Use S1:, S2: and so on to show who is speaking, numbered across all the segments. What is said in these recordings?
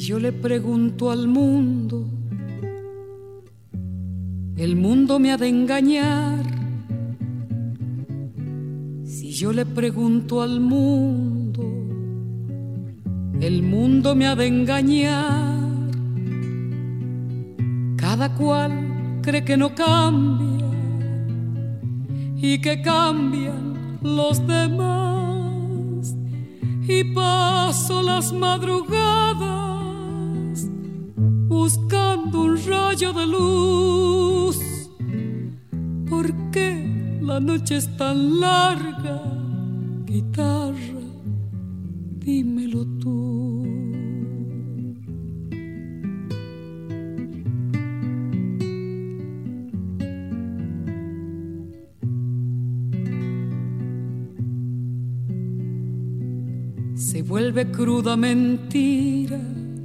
S1: yo le pregunto al mundo, el mundo me ha de engañar. Si yo le pregunto al mundo, el mundo me ha de engañar. Cada cual cree que no cambia y que cambian los demás. Y paso las madrugadas buscando un rayo de luz. ¿Por qué la noche es tan larga? Guitarra, dímelo tú. Se vuelve cruda mentira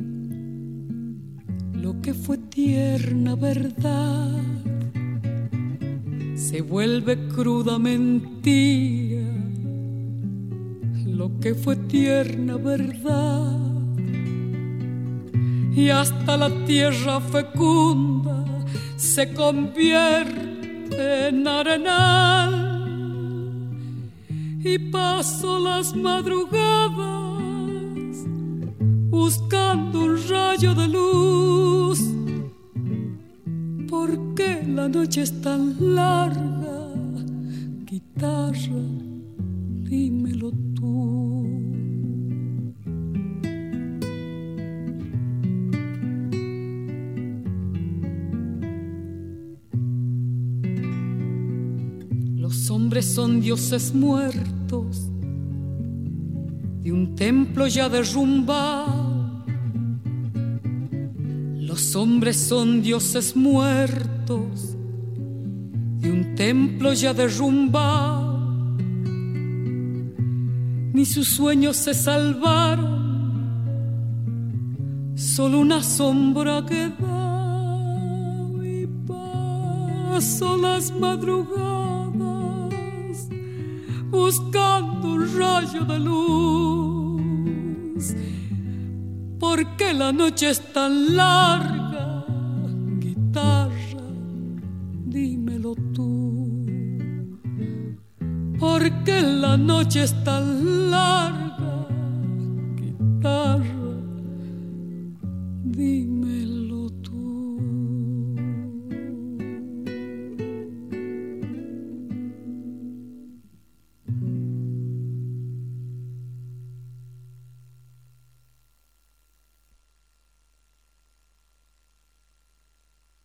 S1: lo que fue tierna verdad. Se vuelve cruda mentira lo que fue tierna verdad. Y hasta la tierra fecunda se convierte en arenal. Y paso las madrugadas buscando un rayo de luz. ¿Por qué la noche es tan larga? Guitarra, dímelo tú. Los hombres son dioses muertos de un templo ya derrumbado. Los hombres son dioses muertos de un templo ya derrumbado. Ni sus sueños se salvaron, solo una sombra quedó. Y paso las madrugadas buscando un rayo de luz. ¿Por qué la noche es tan larga? Guitarra, dímelo tú. ¿Por qué la noche es tan larga? Guitarra, dímelo.